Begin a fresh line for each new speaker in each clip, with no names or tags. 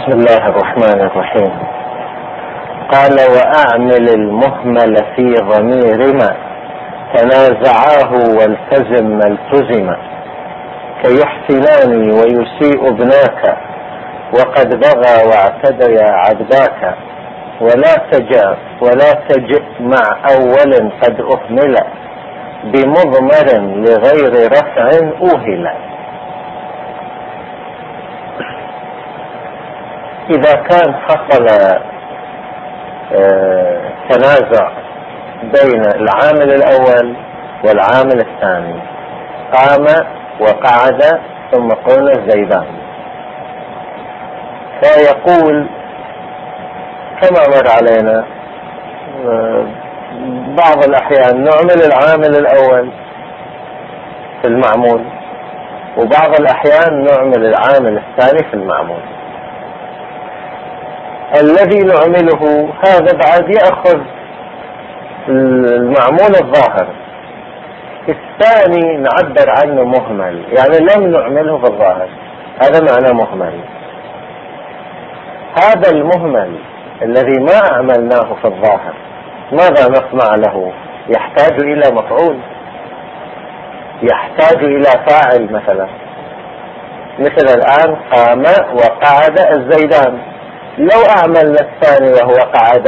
بسم الله الرحمن الرحيم. قال: وأعمل المهمل في ضمير ما تنازعاه والتزم ما التزم، كيحسنان ويسيء ابناك وقد بغى واعتدى عبداك، ولا تجئ مع أول قد أهمل بمضمر لغير رفع أوهل. إذا كان حصل تنازع بين العامل الأول والعامل الثاني، قام وقعد ثم قلنا الزيدان، فيقول كما مر علينا بعض الأحيان نعمل العامل الأول في المعمول، وبعض الأحيان نعمل العامل الثاني في المعمول. الذي نعمله هذا بعد يأخذ المعمول الظاهر، الثاني نعبر عنه مهمل، يعني لم نعمله في الظاهر، هذا معنى مهمل. هذا المهمل الذي ما عملناه في الظاهر ماذا نصنع له؟ يحتاج إلى مفعول، يحتاج إلى فاعل. مثل الآن قام وقعد الزيدان، لو أعملنا الثاني وهو قعد،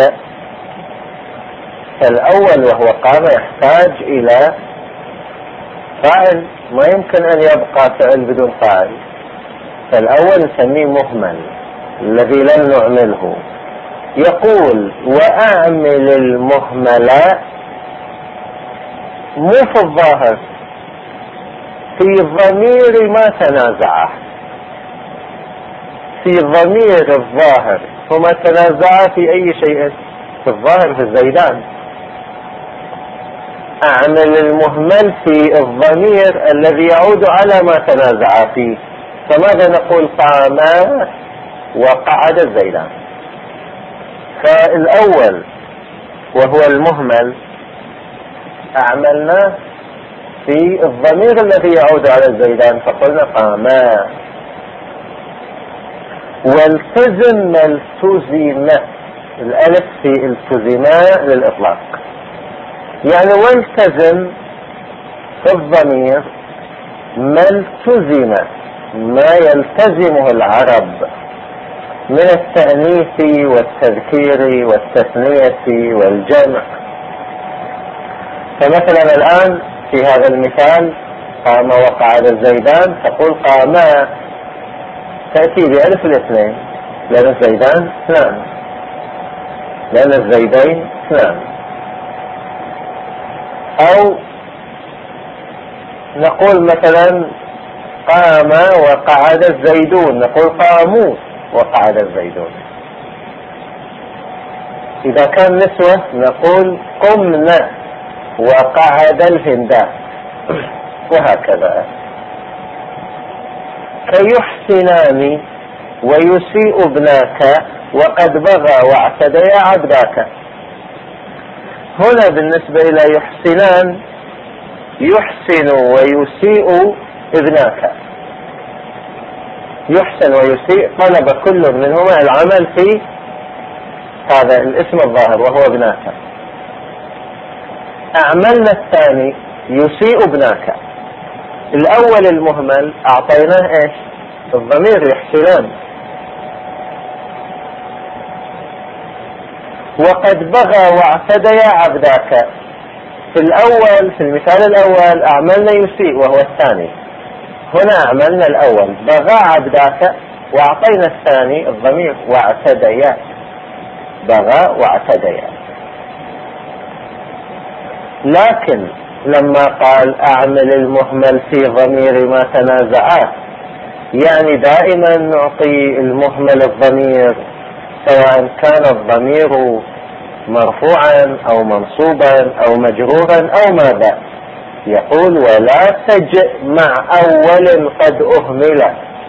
فالأول وهو قام يحتاج إلى فاعل، ما يمكن أن يبقى فعل بدون فاعل، فالأول نسميه مهمل الذي لم نعمله. يقول: وأعمل المهمل مو في الظاهر، في ضمير ما تنازعه، في ضمير الظاهر. هما تنازعا في أي شيء؟ في الظاهر، في الزيدان. أعمل المهمل في الضمير الذي يعود على ما تنازعا فيه. فماذا نقول؟ قام وقعد الزيدان. فالأول وهو المهمل أعملناه في الضمير الذي يعود على الزيدان، فقلنا قاما. والتزم ما التزم، الألف في التزما للإطلاق، يعني والتزم في الضمير ما التزم، ما يلتزمه العرب من التأنيث والتذكير والتثنية والجمع. فمثلا الآن في هذا المثال قام وقعد الزيدان، تقول قاما، تأتي بألف الاثنين، لأن الزيدان اثنان، لأن الزيدين اثنان. أو نقول مثلا قام وقعد الزيدون، نقول قاموا وقعد الزيدون. إذا كان نسوة نقول قمنا وقعد الهندات، وهكذا. كيحسنان ويسيء ابناك وقد بغى واعتدى عبداك. هنا بالنسبة إلى يحسنان، يحسن ويسيء ابناك، يحسن ويسيء طلب كل منهما العمل في هذا الاسم الظاهر وهو ابناك. أعملنا الثاني يسيء ابناك. الأول المهمل أعطيناه إيش؟ الضمير يحسنان. وقد بغى واعتدى عبداك. في الأول، في المثال الأول أعملنا يسيء وهو الثاني، هنا أعملنا الأول بغى عبداك وأعطينا الثاني الضمير واعتدى، بغى واعتدى. لكن لما قال أعمل المهمل في ضمير ما تنازعاه، يعني دائما نعطي المهمل الضمير سواء كان الضمير مرفوعا أو منصوبا أو مجرورا أو ماذا. يقول: ولا تجئ مع أول قد أهمل.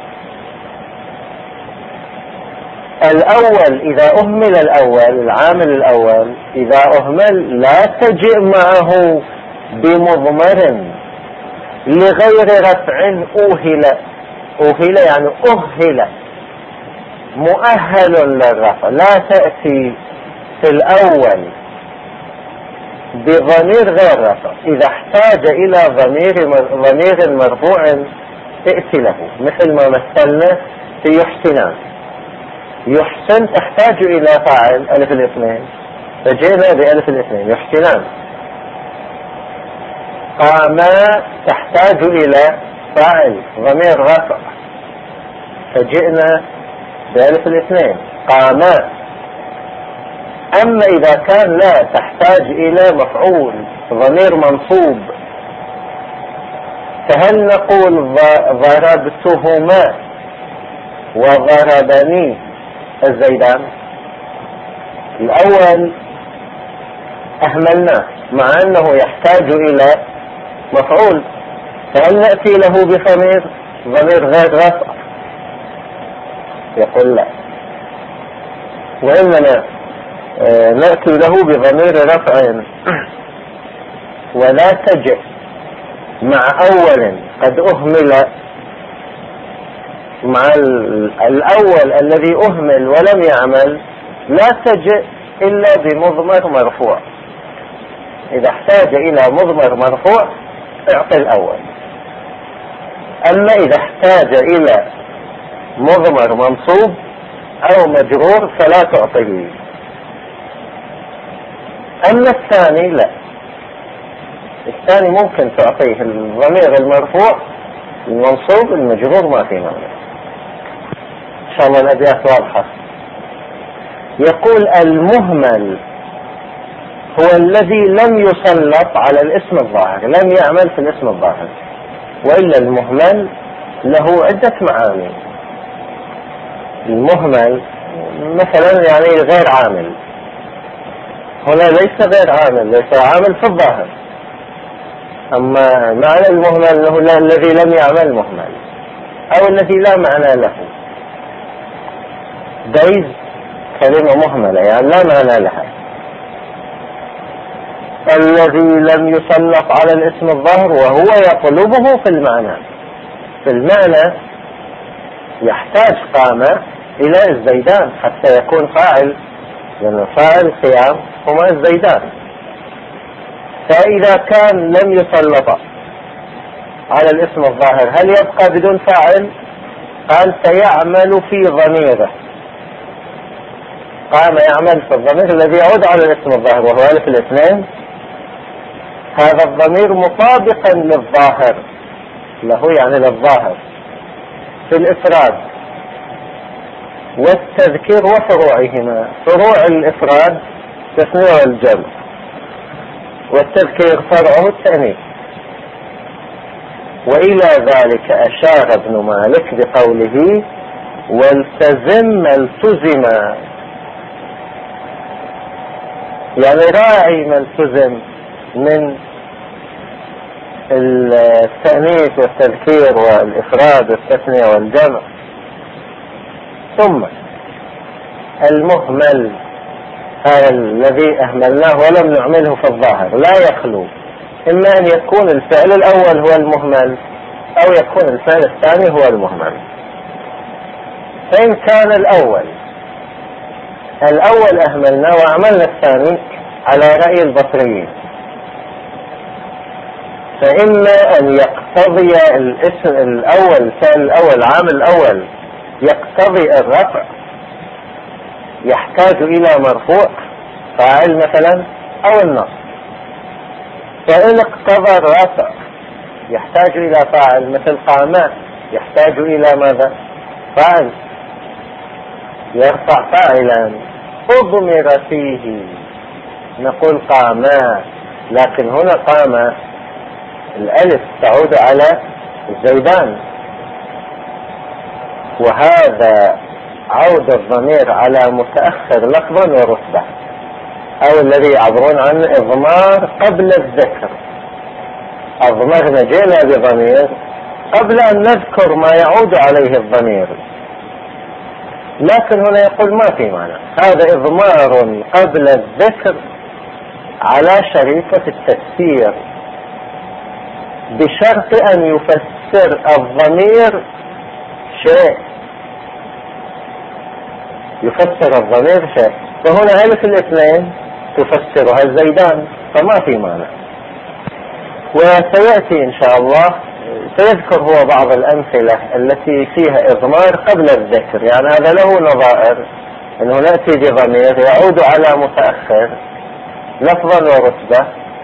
الأول إذا أهمل، الأول العامل الأول إذا أهمل لا تجئ معه بمضمر لغير رفع أوهل. أوهل يعني أهل، مؤهل للرفع، لا تأتي في الأول بضمير غير رفع. إذا احتاج إلى ضمير مرفوع ائت له، مثل ما مثلنا في يحسنان. يحسن تحتاج إلى فاعل ألف الاثنين، فجئنا بألف الاثنين يحسنان. قاما تحتاج إلى فاعل ضمير رفع، فجئنا بألف الاثنين قاما. أما إذا كان لا تحتاج إلى مفعول ضمير منصوب، فهل نقول ضربتهما وضربني الزيدان؟ الأول أهملناه مع أنه يحتاج إلى مفعول، فهل نأتي له ضمير غير رفع؟ يقول لا، وإنما نأتي له بضمير رفع. ولا تجئ مع أول قد أهمل، مع الأول الذي أهمل ولم يعمل لا تجئ إلا بمضمر مرفوع. إذا احتاج إلى مضمر مرفوع اعطي الأول. أما إذا احتاج إلى مضمر منصوب أو مجرور فلا تعطيه. أما الثاني لا، الثاني ممكن تعطيه الضمير المرفوع، المنصوب، المجرور ما في معنى. إن شاء الله الأبيات واضحة. يقول المهمل هو الذي لم يسلط على الاسم الظاهر، لم يعمل في الاسم الظاهر، وإلا المهمل له عدة معاني. المهمل مثلا يعني غير عامل، هنا ليس غير عامل، ليس عامل في الظاهر. أما معنى المهمل له الذي لم يعمل مهمل، أو الذي لا معنى له. دايز كلمة مهملة يعني لا معنى لها. الذي لم يسلط على الاسم الظاهر وهو يطلبه في المعنى. في المعنى يحتاج قام إلى الزيدان حتى يكون فاعل، لأن فاعل قيام هما الزيدان. فإذا كان لم يسلط على الاسم الظاهر هل يبقى بدون فاعل؟ قال سيعمل في ضميره. قام يعمل في الضمير الذي يعود على الاسم الظاهر وهو ألف الاثنين. هذا الضمير مطابقا للظاهر له، يعني للظاهر في الإفراد والتذكير وفروعهما. فروع الإفراد تثنية والجمع، والتذكير فرعه التأنيث. وإلى ذلك أشار ابن مالك بقوله والتزم التزم، يعني راعي ما التزم من التأنيث والتذكير والإفراد والتثنية والجمع. ثم المهمل هذا الذي أهملناه ولم نعمله في الظاهر لا يخلو إما أن يكون الفعل الأول هو المهمل أو يكون الفعل الثاني هو المهمل. فإن كان الأول أهملنا وعملنا الثاني على رأي البصريين، فإما أن يقتضي الاسم الأول، الفعل الأول، عامل الأول يقتضي الرفع، يحتاج إلى مرفوع فاعل مثلا أو النصب. فإن اقتضى الرفع يحتاج إلى فاعل مثل قاما، يحتاج إلى ماذا؟ فاعل يرفع فاعلا أضمر فيه، نقول قاما. لكن هنا قام الألف تعود على الزيدان، وهذا عود الضمير على متأخر لفظا ورتبة، أو الذي يعبرون عنه إضمار قبل الذكر. أضمرنا جئنا بضمير قبل أن نذكر ما يعود عليه الضمير، لكن هنا يقول ما في معنى، هذا إضمار قبل الذكر على شريطة التفسير، بشرط أن يفسر الضمير شيء. يفسر الضمير شيء، فهنا ألف الاثنين تفسرها الزيدان، فما في مانع. وسيأتي إن شاء الله سيذكر هو بعض الأمثلة التي فيها إضمار قبل الذكر، يعني هذا له نظائر، أنه نأتي بضمير يعود على متأخر لفظا ورتبة،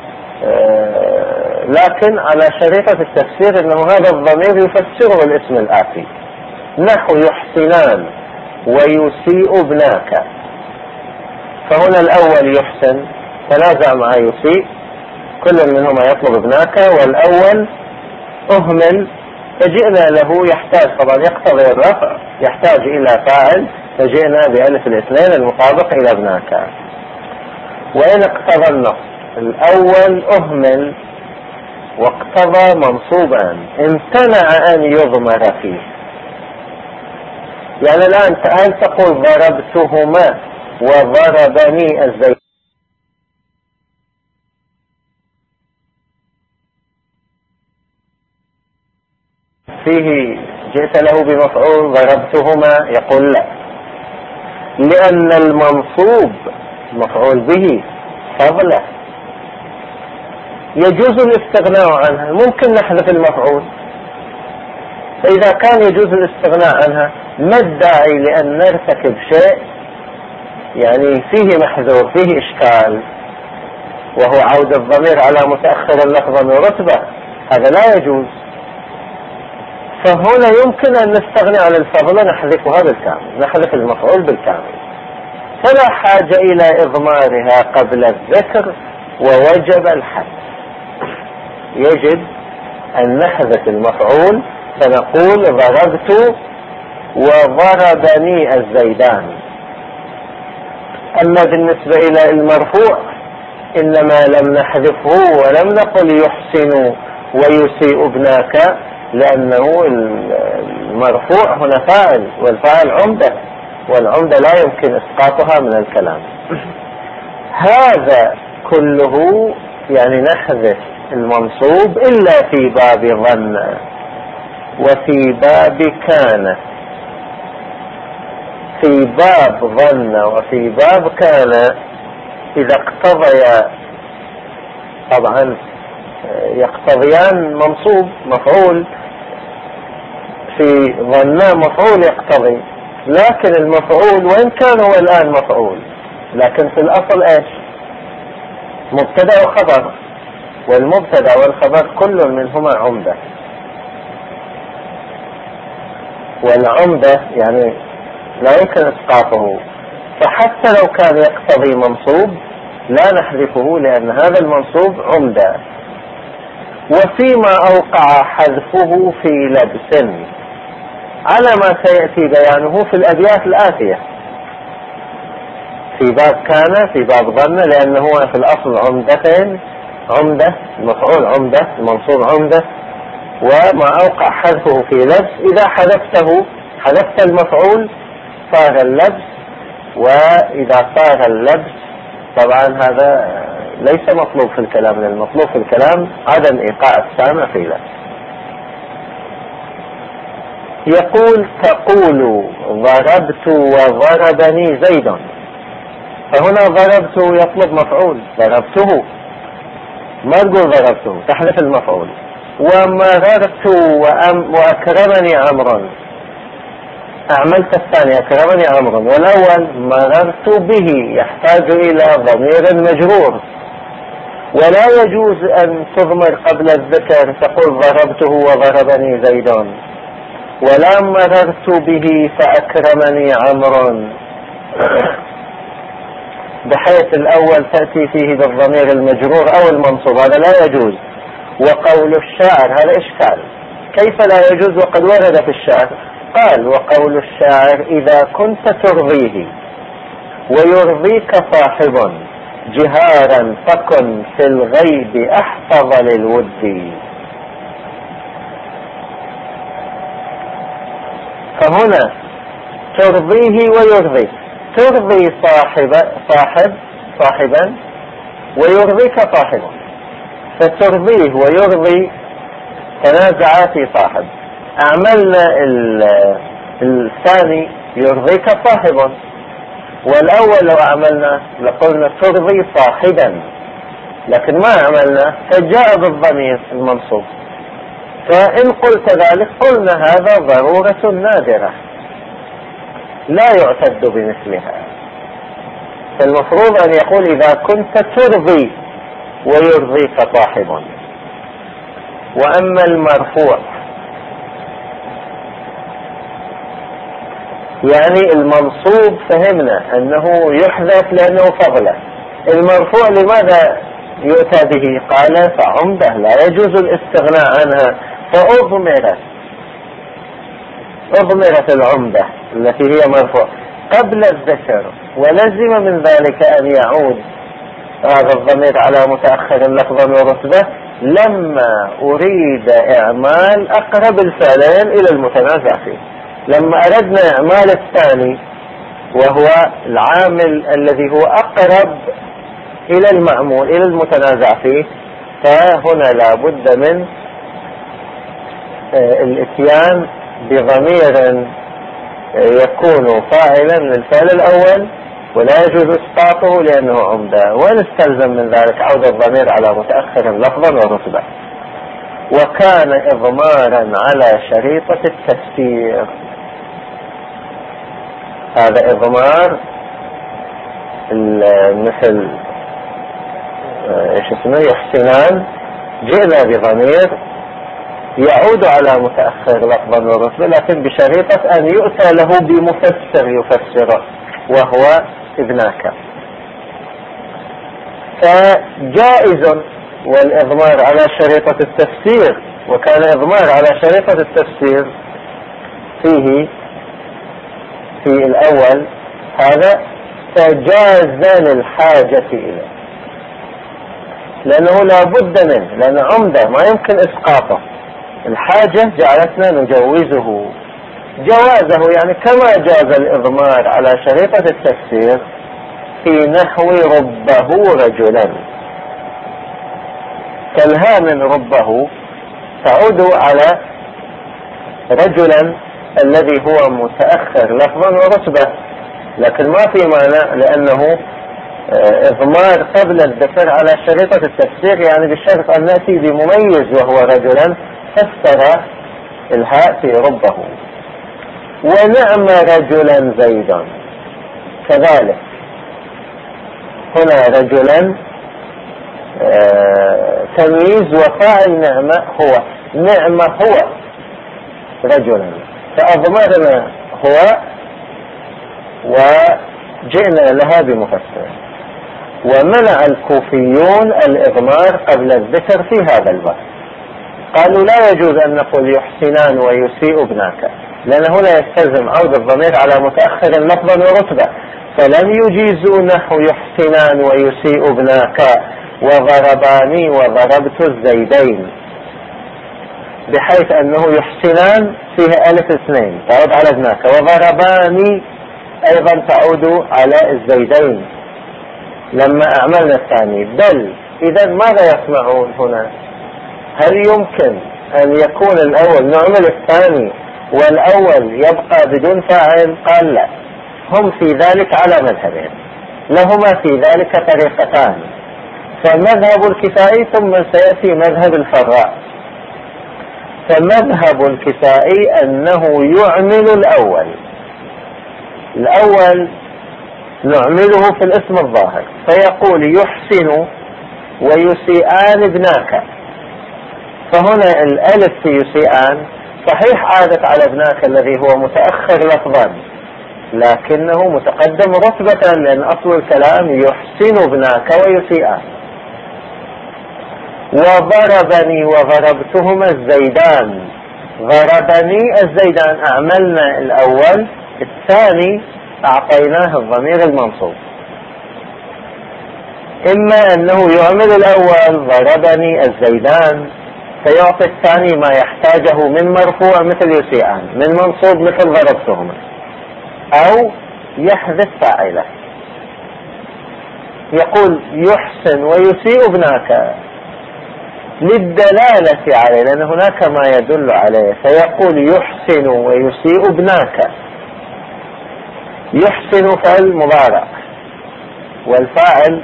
لكن على شريطة التفسير أنه هذا الضمير يفسره الاسم الآتي، نحو يحسنان ويسيء ابناك. فهنا الأول يحسن تنازع مع يسيء، كل منهما يطلب ابناك، والأول أهمل فجئنا له، يحتاج طبعا يقتضي الرفع، يحتاج إلى فاعل، فجئنا بألف الاثنين المطابق إلى ابناك. وإن اقتضى النص الأول أهمل واقتضى منصوبا امتنع أن يضمر فيه. يعني الآن تعال تقول ضربتهما وضربني الزيد، فيه جئت له بمفعول ضربتهما، يقول لا، لأن المنصوب مفعول به فضله، يجوز الاستغناء عنها، ممكن نحذف المفعول، فإذا كان يجوز الاستغناء عنها ما الداعي لأن نرتكب شيء يعني فيه محذور فيه إشكال، وهو عود الضمير على متأخر لفظا ورتبة، هذا لا يجوز. فهنا يمكن أن نستغني عن الفضل، نحذفها بالكامل، نحذف المفعول بالكامل، فلا حاجة إلى إضمارها قبل الذكر، ووجب الحذف. يجب أن نحذف المفعول، فنقول ضربت وضربني الزيدان. أما بالنسبة إلى المرفوع إنما لم نحذفه ولم نقل يحسن ويسيء ابناك، لأنه المرفوع هنا فاعل، والفاعل عمدة، والعمدة لا يمكن إسقاطها من الكلام. هذا كله يعني نحذف المنصوب إلا في باب ظن وفي باب كان. في باب ظن وفي باب كان إذا اقتضيا طبعا يقتضيان منصوب مفعول، في ظن مفعول يقتضي، لكن المفعول وإن كان هو الآن مفعول لكن في الأصل إيش؟ مبتدأ وخبر، والمبتدأ والخبر كل منهما عمدة، والعمدة يعني لا يمكن إسقاطه، فحتى لو كان يقتضي منصوب لا نحذفه لأن هذا المنصوب عمدة. وفيما أوقع حذفه في لبس على ما سيأتي بيانه في الأبيات الآتية، في باب كان في باب ظن، لأنه في الأصل عمدتين، عمدة المفعول عمدة المنصوب عمدة، وما أوقع حذفه في لبس إذا حذفت المفعول صار اللبس، وإذا صار اللبس طبعا هذا ليس مطلوب في الكلام، من المطلوب في الكلام عدم إيقاع السامع في لبس. يقول تقول ضربت وضربني زيد، فهنا ضربت يطلب مفعول، ضربته ما تقول ضربته، تحذف المفعول. ومررت وأكرمني عمرا، أعملت الثاني أكرمني عمرا، والأول مررت به يحتاج إلى ضمير مجرور، ولا يجوز أن تضمر قبل الذكر تقول ضربته وضربني زيد، ولا مررت به فأكرمني عمرو، بحيث الأول تأتي فيه بالضمير المجرور أو المنصوب، هذا لا يجوز. وقول الشاعر هذا إشكال، كيف لا يجوز وقد ورد في الشعر؟ قال وقول الشاعر إذا كنت ترضيه ويرضيك صاحب جهارا فكن في الغيب أحفظ للود. فهنا ترضيه ويرضيك، ترضي صاحبا ويرضيك صاحبا، فترضيه ويرضي تنازعا في صاحب، أعملنا الثاني يرضيك صاحبا، والأول لو عملنا لقلنا ترضي صاحبا، لكن ما عملنا فجاء بالضمير المنصوب. فإن قلت ذلك قلنا هذا ضرورة نادرة لا يعتد بمثلها. فالمفروض أن يقول إذا كنت ترضي ويرضيك صاحب. وأما المرفوع يعني المنصوب فهمنا أنه يحذف لأنه فضله. المرفوع لماذا يؤتى به؟ قال فعمده لا يجوز الاستغناء عنها، فأضمرت العمدة التي هي مرفوع قبل الذكر، ولزم من ذلك أن يعود هذا الضمير على متأخر لفظا ورتبة لما أريد إعمال أقرب الفعلين إلى المتنازع فيه. لما أردنا إعمال الثاني وهو العامل الذي هو أقرب إلى المعمول إلى المتنازع فيه، فهنا لا بد من الاتيان بضمير يكون فاعلا للفعل الأول ولا يجوز إسقاطه لأنه عمدة، ونستلزم من ذلك عود الضمير على متأخر لفظا ورتبة. وكان إضمارا على شريطة التفسير. هذا إضمار مثل يحسنان، جئنا بضمير يعود على متأخر لفظا ورتبة لكن بشريطة أن يؤتى له بمفسر يفسره وهو ابناك. فجائز والإضمار على شريطة التفسير، وكان إضمار على شريطة التفسير فيه في الأول هذا فجاز للحاجة إليه لأنه لا بد منه، لأن عمدة ما يمكن إسقاطه. الحاجة جعلتنا نجوزه جوازه، يعني كما جاز الإضمار على شريطة التفسير في نحو ربه رجلا. فالها من ربه تعود على رجلا الذي هو متأخر لفظا ورتبة، لكن ما في مانع لأنه إضمار قبل الذكر على شريطة التفسير، يعني بالشرط أن نأتي بمميز وهو رجلا، فسر الهاء في ربه. ونعم رجلا زيدا كذلك، هنا رجلا تمييز وفاعل نعمة هو رجلا، فأضمرنا هو وجئنا لها بمفسر. ومنع الكوفيون الإضمار قبل الذكر في هذا الباب، قالوا لا يجوز أن نقول يحسنان ويسيء ابناك، لأن هنا يستلزم عود الضمير على متأخر لفظا ورتبة، فلم يجيزوا نحو يحسنان ويسيء ابناك وضرباني وضربت الزيدين، بحيث أنه يحسنان فيه ألف اثنين تعود على ابناك، وضرباني أيضا تعود على الزيدين لما أعملنا الثاني. بل إذا ماذا يصنعون هنا؟ هل يمكن أن يكون الأول نعمل الثاني والأول يبقى بدون فاعل؟ قال لا، هم في ذلك على مذهبين، لهما في ذلك طريقتان، فمذهب الكسائي ثم سيأتي مذهب الفراء. فمذهب الكسائي أنه يعمل الأول نعمله في الاسم الظاهر، فيقول يحسن ويسيئان ابناك، فهنا الألف في يسيئان صحيح عادت على ابناك الذي هو متأخر لفظا لكنه متقدم رتبة، لأن أصل الكلام يحسن ابناك ويسيئان. وضربني وضربتهما الزيدان، ضربني الزيدان أعملنا الأول، الثاني أعطيناه الضمير المنصوب. إما أنه يعمل الأول ضربني الزيدان فيعطي الثاني ما يحتاجه من مرفوع مثل يسيئان، من منصوب مثل ضربتهما، أو يحذف فاعله يقول يحسن ويسيء ابناك للدلالة عليه، لأن هناك ما يدل عليه، فيقول يحسن ويسيء ابناك يحسن فعل مضارع، والفاعل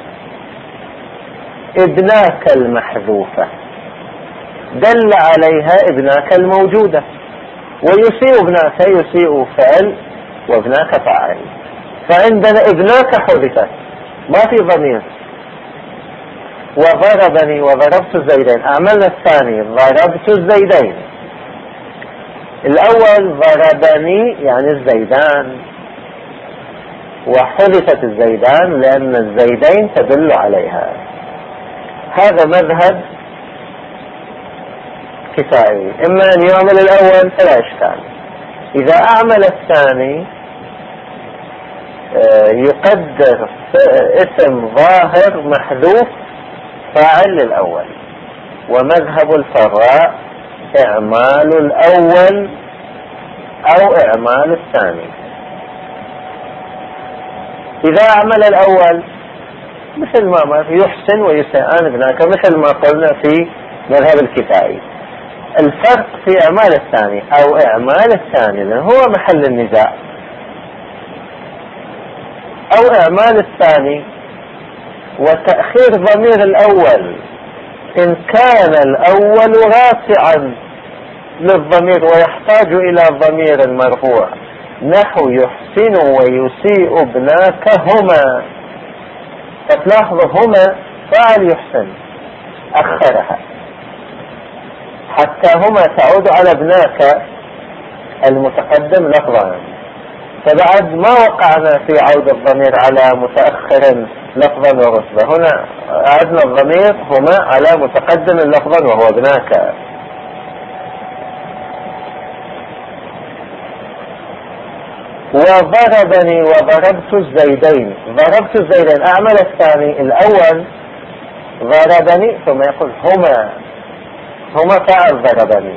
ابناك المحذوفة دل عليها ابناك الموجودة، ويسيء ابناك يسيء فعل وابناك فاعل. فعندنا ابناك حذفت ما في ضمير. وضربني وضربت الزيدين، أعملنا الثاني ضربت الزيدين. الأول ضربني يعني الزيدان، وحذفت الزيدان لأن الزيدين تدل عليها. هذا مذهب كفائي، إما أن يعمل الأول فلا إشكال. إذا أعمل الثاني يقدر اسم ظاهر محذوف فاعل للأول. ومذهب الفراء إعمال الأول أو إعمال الثاني. إذا أعمل الأول مثل ما يحسن ويسيئان ابناك، مثل ما قلنا في مذهب الكفائي. الفرق في إعمال الثاني أو إعمال الثاني لأنه هو محل النزاع. أو إعمال الثاني وتأخير ضمير الأول إن كان الأول رافعا للضمير ويحتاج إلى ضمير مرفوع، نحو يحسن ويسيء ابناك هما. فتلاحظوا هما فعل يحسن أخرها حتى هما تعود على ابناك المتقدم لفظا. فبعد ما وقعنا في عود الضمير على متأخر لفظا ورتبة، هنا عدنا الضمير هما على متقدم لفظا وهو ابناك. وضربني وضربت الزيدين، ضربت الزيدين أعمل الثاني. الأول ضربني ثم يقول هما فعل ضربني.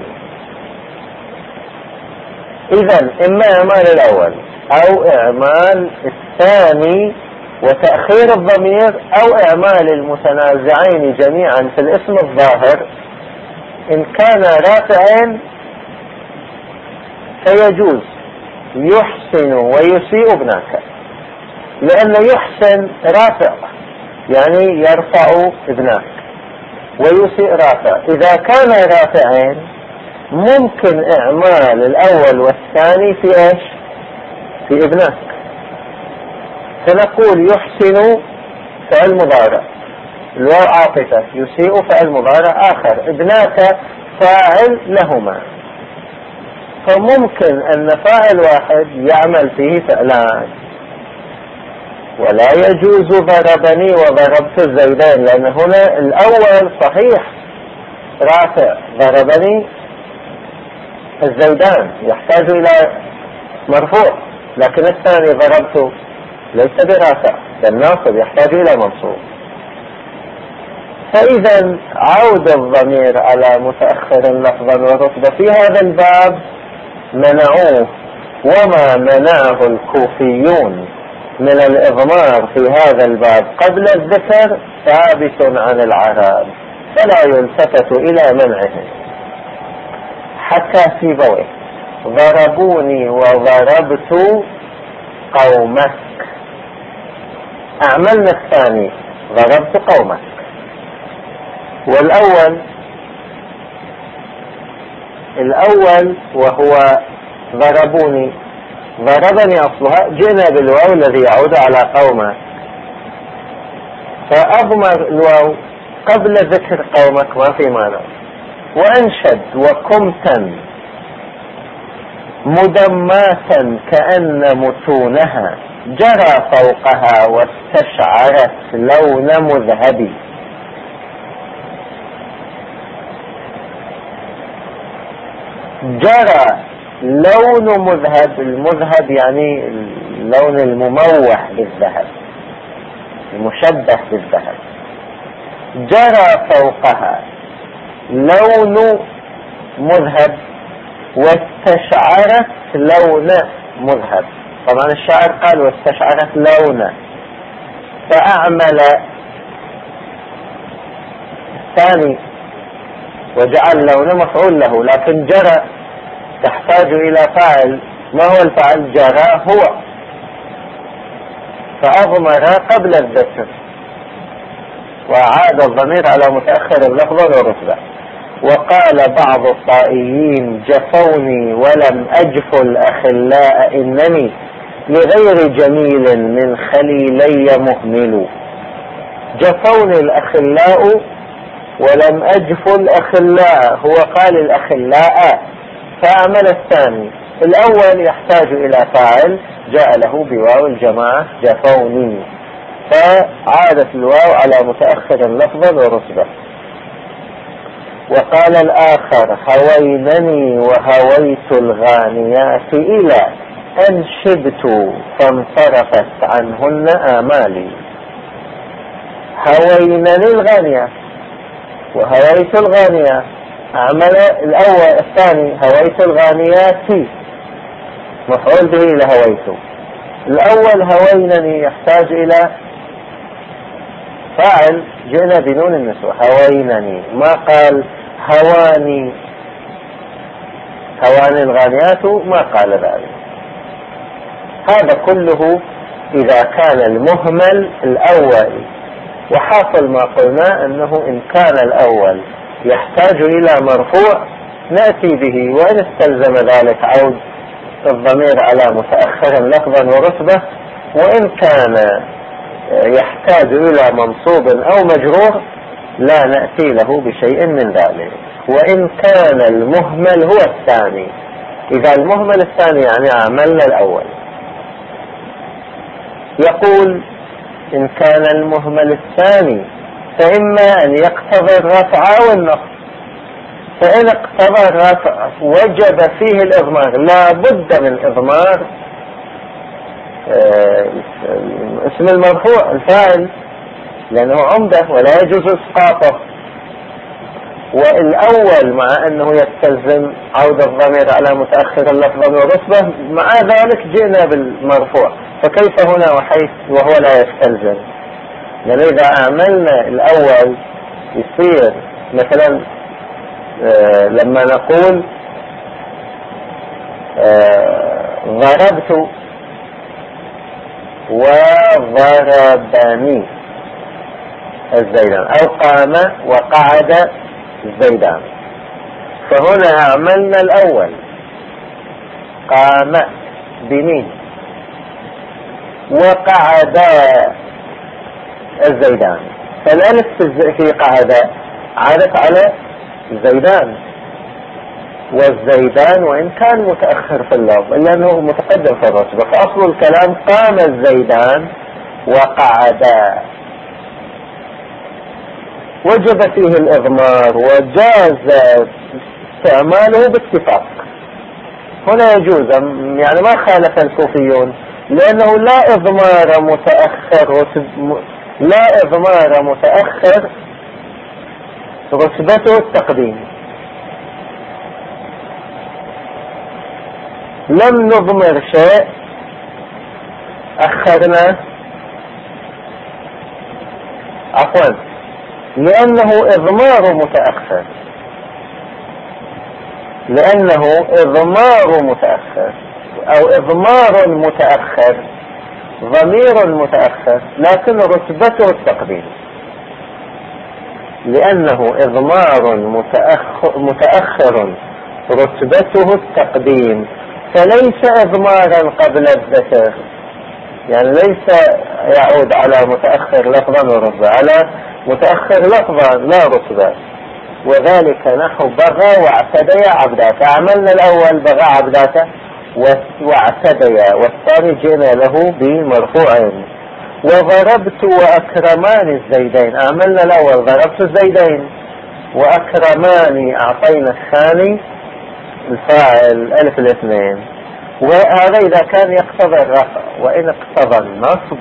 إذن إما إعمال الأول أو إعمال الثاني وتأخير الضمير، أو إعمال المتنازعين جميعا في الاسم الظاهر. إن كان رافعين فيجوز يحسن ويسيء ابناك، لأن يحسن رافع يعني يرفع ابناك، ويسيء رافع. إذا كان رافعين ممكن إعمال الأول والثاني في إيش؟ في ابناك. فنقول يحسن فعل مضارع، الواو عاطفة، يسيء فعل مضارع آخر، ابناك فاعل لهما. فممكن أن فاعل واحد يعمل فيه فعلان. ولا يجوز ضربني وضربت الزيدين، لأن هنا الأول صحيح رافع، ضربني الزيدان يحتاج إلى مرفوع، لكن الثاني ضربته ليس برافع، الناصب يحتاج إلى منصوب. فإذا عود الضمير على متأخر لفظا ورتبة في هذا الباب منعوه. وما منعه الكوفيون من الإضمار في هذا الباب قبل الذكر ثابت عن العرب، فلا يلتفت إلى منعه. حتى سيبويه ضربوني وضربت قومك، أعملنا الثاني ضربت قومك. الأول وهو ضربوني، ضربني أصلها، جئنا بالواو الذي يعود على قومك، فأضمر الواو قبل ذكر قومك ما في مانع. وأنشد وكمتا مدماتا كأن متونها جرى فوقها واستشعرت لون مذهبي. جرى لون مذهب، المذهب يعني اللون المموح بالذهب، المشبه بالذهب. جرى فوقها لون مذهب واستشعرت لون مذهب. طبعا الشاعر قال واستشعرت لون، فأعمل الثاني وجعل لون مفعول له، لكن جرى تحتاج إلى فاعل. ما هو الفاعل؟ جرى هو، فأضمر قبل الذكر وعاد الضمير على متأخر اللفظ والرتبة. وقال بعض الطائيين جفوني ولم أجف الأخلاء إنني لغير جميل من خليلي مهمل. جفوني الأخلاء ولم أجف الأخلاء، هو قال الأخلاء فأعمل الثاني. الأول يحتاج إلى فاعل جاء له بواو الجماعة جفوني، فعادت الواو على متأخر اللفظ ورتبة. وقال الآخر هوينني وهويت الغانيات إلى أن شبت فانصرفت عنهن آمالي. هوينني الغانيات وهويت الغانيات، أعمل الأول الثاني هويت الغانيات مفعول به لهويت. الأول هوينني يحتاج إلى فاعل جئنا بنون النسوة هوينني، ما قال هواني هواني الغانيات ما قال ذلك. هذا كله إذا كان المهمل الأول. وحاصل ما قلنا أنه إن كان الأول يحتاج إلى مرفوع نأتي به، وإن استلزم ذلك عود الضمير على متأخر لفظا ورتبة، وإن كان يحتاج إلى منصوب أو مجرور لا نأتي له بشيء من ذلك. وإن كان المهمل هو الثاني، إذا المهمل الثاني يعني عملنا الأول. يقول إن كان المهمل الثاني فإما أن يقتضي الرفع والنصب، فإن اقتضى الرفع وجب فيه الإضمار، لا بد من إضمار اسم المرفوع الفاعل لأنه عمدة ولا يجوز إسقاطه. والأول مع أنه يستلزم عود الضمير على متأخر اللفظ والرتبة، مع ذلك جئنا بالمرفوع، فكيف هنا وحيث وهو لا يستلزم؟ لأن إذا أعملنا الأول يصير مثلا لما نقول ضربت وضربني الزيدان، أو قام وقعد الزيدان، فهنا عملنا الأول قام بني وقعد الزيدان، فالألف في قعد عادت على الزيدان، والزيدان وإن كان متأخر في اللفظ إلا أنه متقدم في الرتبة، فأصل الكلام قام الزيدان وقعد، وجب فيه الإضمار وجاز استعماله باتفاق. هنا يجوز يعني ما خالف الكوفيون، لأنه لا إضمار متأخر رتبته التقديم. لم نضمر شيء أخرنا عفوا لأنه إضمار متأخر، أو إضمار متأخر ضمير متأخر لكن رتبته التقديم، لأنه إضمار متأخر رتبته التقديم، فليس إضمارا قبل الذكر، يعني ليس يعود على متأخر لفظا ورتبة، على متأخر لفظا لا رتبة. وذلك نحو بغى واعتدى عبداك، عملنا الأول بغى عبداك واعتدى، والثاني جئنا له بمرفوعين. وضربت وأكرماني الزيدين، عملنا الأول ضربت الزيدين، وأكرماني أعطينا الثاني الفاعل ألف الاثنين. وهذا إذا كان يقتضي الرفع، وإن اقتضى النصب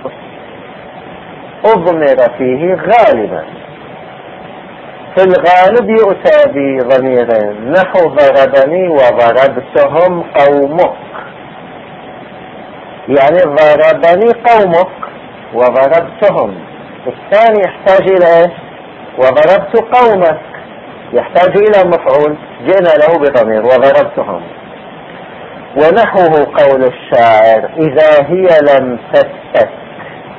أضمر فيه غالبا. في الغالب يؤتى بضميرين نحو ضربني وضربتهم قومك، يعني ضربني قومك وضربتهم، الثاني يحتاج إلى إيش؟ وضربت قومك يحتاج إلى مفعول جئنا له بضمير وضربتهم. ونحوه قول الشاعر إذا هي لم تستك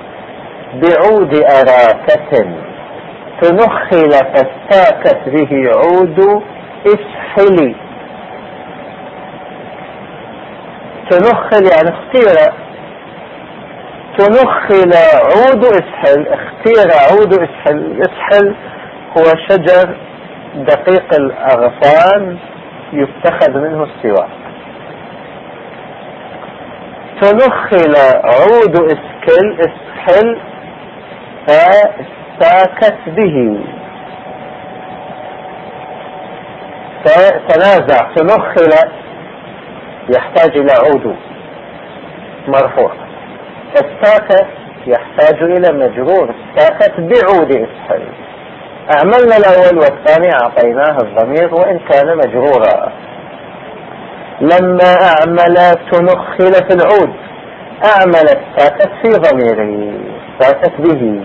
بعود أراكة تنخل فاستاكت به عود اسحل. تنخل يعني اختير، تنخل عود اسحل، اختير عود اسحل. اسحل هو شجر دقيق الأغصان يتخذ منه السواك. تنخل عود اسحل فاستاكت به، فتنازع. تنخل يحتاج إلى عود مرفوع، فاستاكت يحتاج إلى مجرور، استاكت بعود اسحل. أعملنا الأول والثاني أعطيناه الضمير وإن كان مجرورا. لما أعمل تنخل في العود أعمل استاكت في ضميري، استاكت به،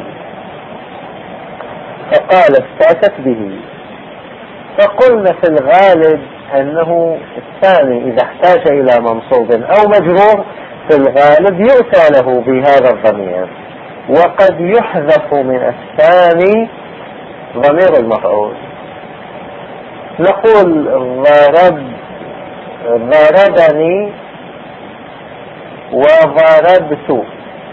فقال استاكت به. فقلنا في الغالب أنه الثاني إذا احتاج إلى منصوب أو مجرور في الغالب يؤتى له بهذا الضمير، وقد يحذف من الثاني ضمير المفعول. نقول ضربني وضربت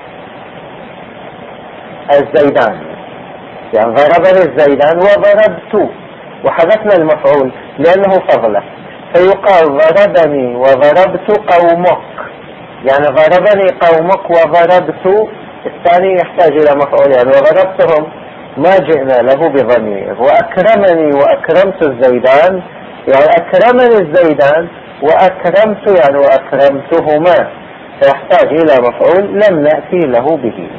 الزيدان، يعني ضربني الزيدان وضربت، وحذفنا المفعول لأنه فضله، فيقال ضربني وضربت قومك، يعني ضربني قومك وضربت. الثاني يحتاج إلى مفعول، يعني وضربتهم ما جئنا له بضمير. وأكرمني وأكرمت الزيدان، يعني أكرمني الزيدان وأكرمت يعني وأكرمتهما، فيحتاج إلى مفعول لم نأتي له به.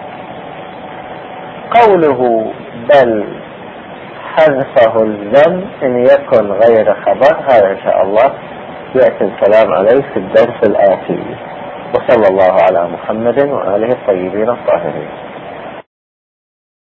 قوله بل حذفه الذم إن يكن غير خبر، هذا إن شاء الله يأتي الكلام عليه في الدرس الآتي. وصلى الله على محمد وآله الطيبين الطاهرين.